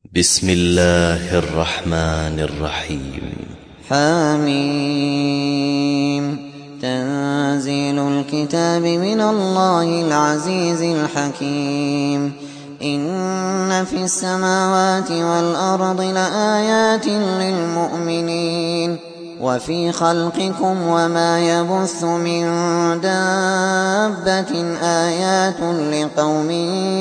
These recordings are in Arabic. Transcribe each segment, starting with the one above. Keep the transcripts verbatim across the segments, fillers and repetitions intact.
بسم الله الرحمن الرحيم. حميم. تنزيل الكتاب من الله العزيز الحكيم. إن في السماوات والأرض لآيات للمؤمنين وفي خلقكم وما يبث من دابة آيات لقوم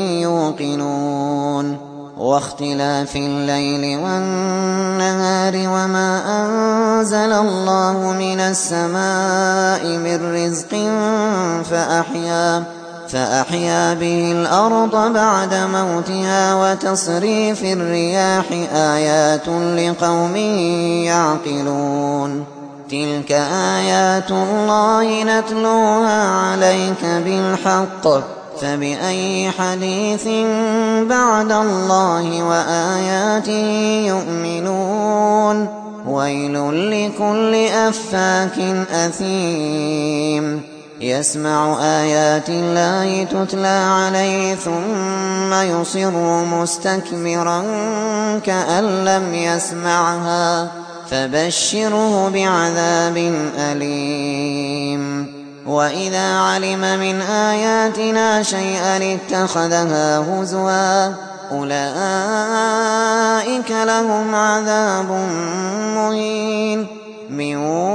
يوقنون واختلاف الليل والنهار وما أنزل الله من السماء من رزق فأحيا, فأحيا به الأرض بعد موتها وتصريف الرياح آيات لقوم يعقلون. تلك آيات الله نتلوها عليك بالحق فبأي حديث بعد الله وآياته يؤمنون. ويل لكل أفاك أثيم يسمع آيات الله تتلى عليه ثم يصر مستكبرا كأن لم يسمعها فبشره بعذاب أليم. وإذا علم من آياتنا شيئا اتخذها هزوا أولئك لهم عذاب مهين من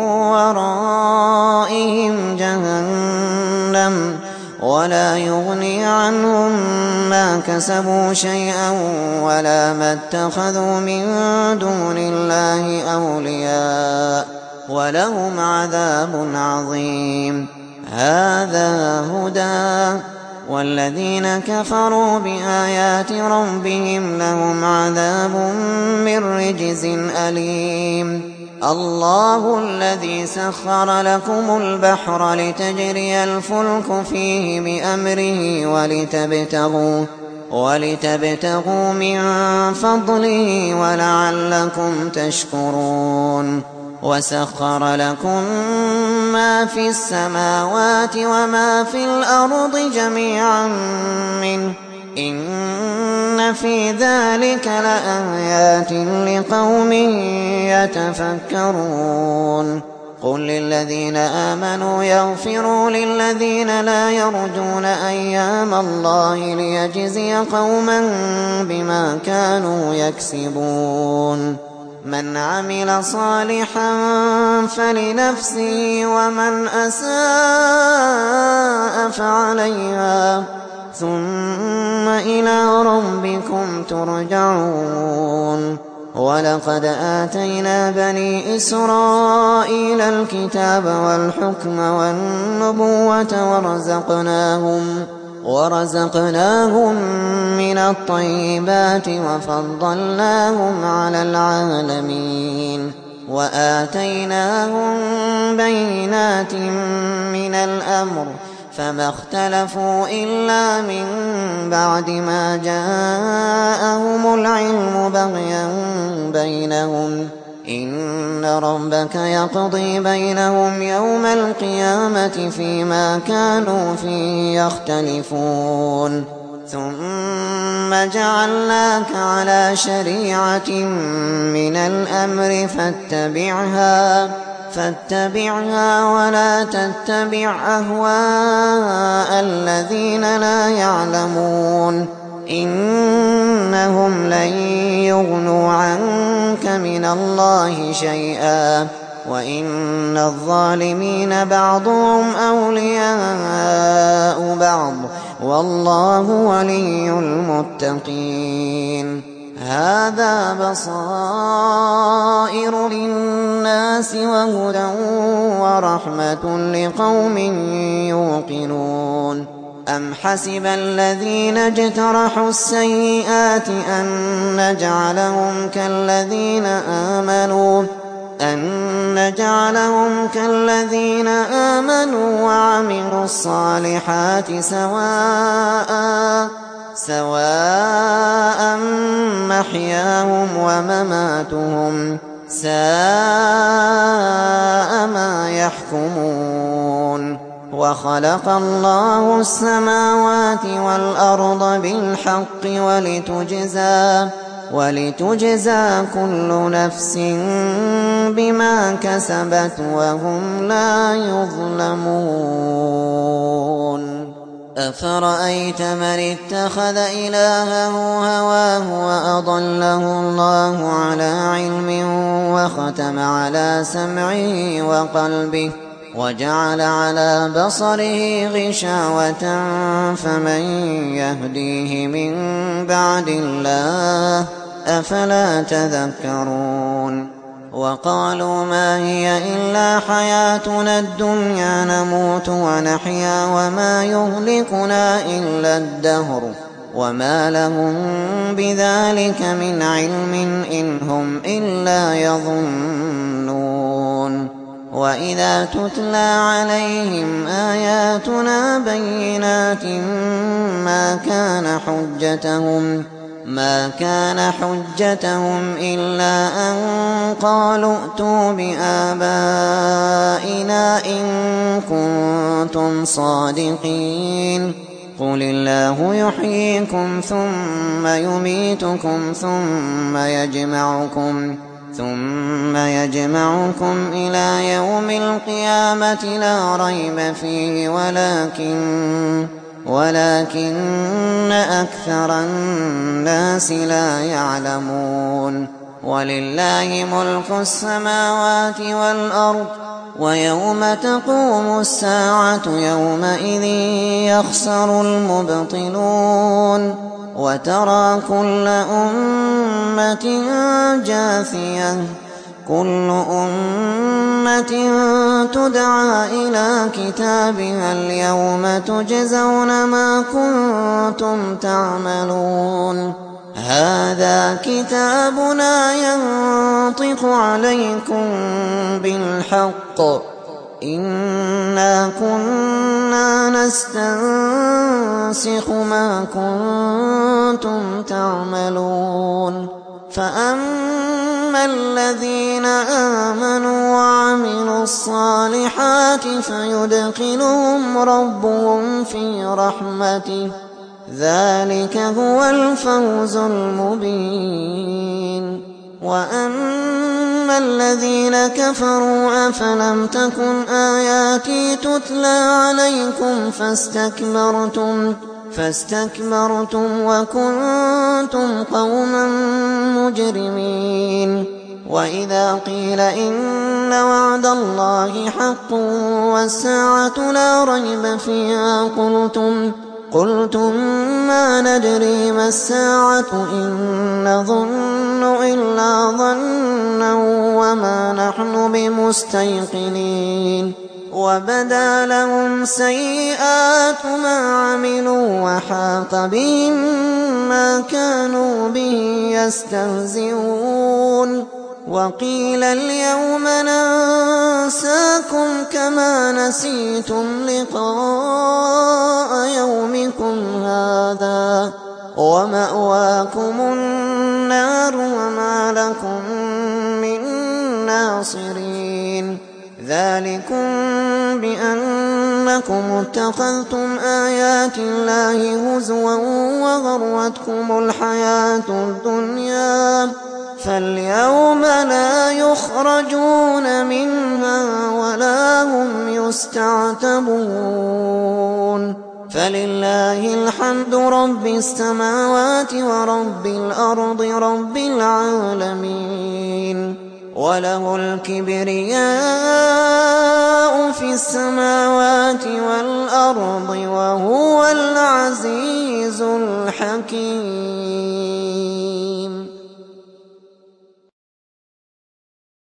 ورائهم جهنم ولا يغني عنهم ما كسبوا شيئا ولا ما اتخذوا من دون الله أولياء ولهم عذاب عظيم. هذا هدى والذين كفروا بآيات ربهم لهم عذاب من رجز أليم. الله الذي سخر لكم البحر لتجري الفلك فيه بأمره ولتبتغوا, ولتبتغوا من فضله ولعلكم تشكرون. وسخر لكم ما في السماوات وما في الأرض جميعا منه إن في ذلك لآيات لقوم يتفكرون. قل للذين آمنوا يغفروا للذين لا يرجون أيام الله ليجزي قوما بما كانوا يكسبون. من عمل صالحا فلنفسه ومن أساء فعليها ثم إلى ربكم ترجعون. ولقد آتينا بني إسرائيل الكتاب والحكم والنبوة ورزقناهم ورزقناهم من الطيبات وفضلناهم على العالمين وآتيناهم بينات من الأمر فما اختلفوا إلا من بعد ما جاءهم العلم بغيا بينهم إن ربك يقضي بينهم يوم القيامة فيما كانوا فيه يختلفون. ثم جعلناك على شريعة من الأمر فاتبعها فاتبعها ولا تتبع أهواء الذين لا يعلمون إنهم لن يغنوا عنك من الله شيئا وإن الظالمين بعضهم أولياء بعض والله ولي المتقين. هذا بصائر للناس وهدى ورحمة لقوم يوقنون. أم حسب الذين اجترحوا السيئات أن نجعلهم كالذين آمنوا أن نجعلهم كالذين آمنوا وعملوا الصالحات سواء سواء محياهم ومماتهم ساء ما يحكمون. وخلق الله السماوات والأرض بالحق ولتجزى ولتجزى كل نفس بما كسبت وهم لا يظلمون أفرأيت من اتخذ إلهه هواه وأضله الله على علم وختم على سمعه وقلبه وجعل على بصره غشاوة فمن يهديه من بعد الله أفلا تذكرون وقالوا ما هي إلا حياتنا الدنيا نموت ونحيا وما يهلكنا إلا الدهر وما لهم بذلك من علم إن هم إلا يظنون وإذا تتلى عليهم آياتنا بينات ما كان حجتهم ما كان حجتهم إلا أن قالوا ائتوا بآبائنا إن كنتم صادقين قل الله يحييكم ثم يميتكم ثم يجمعكم ثم يجمعكم إلى يوم القيامة لا ريب فيه ولكن ولكن أكثر الناس لا يعلمون ولله ملك السماوات والأرض ويوم تقوم الساعة يومئذ يخسر المبطلون وترى كل أمة جاثية كل أمة تدعى إلى كتابها اليوم تجزون ما كنتم تعملون هذا كتابنا ينطق عليكم بالحق إنا كنا نستنسخ ما كنتم تعملون فأما الذين آمنوا وعملوا الصالحات فيدخلهم ربهم في رحمته ذلك هو الفوز المبين وأما الذين كفروا أفلم تكن آياتي تتلى عليكم فاستكبرتم فاستكبرتم وكنتم قوما مجرمين وإذا قيل إن وعد الله حق والساعة لا ريب فيها قلتم قلتم ما ندري ما الساعة إن نظن إلا ظنا وما نحن بمستيقنين وبدا لهم سيئات ما عملوا وحاق بهم ما كانوا به يستهزئون وقيل اليوم ننساكم كما نسيتم لقاء يومكم هذا ومأواكم النار وما لكم من ناصرين ذلكم بأنكم اتخذتم آيات الله هزوا وغرتكم الحياة الدنيا فاليوم لا يخرجون منها ولا هم يستعتبون فلله الحمد رب السماوات ورب الأرض رب العالمين وله الكبرياء في السماوات والأرض وهو العزيز الحكيم.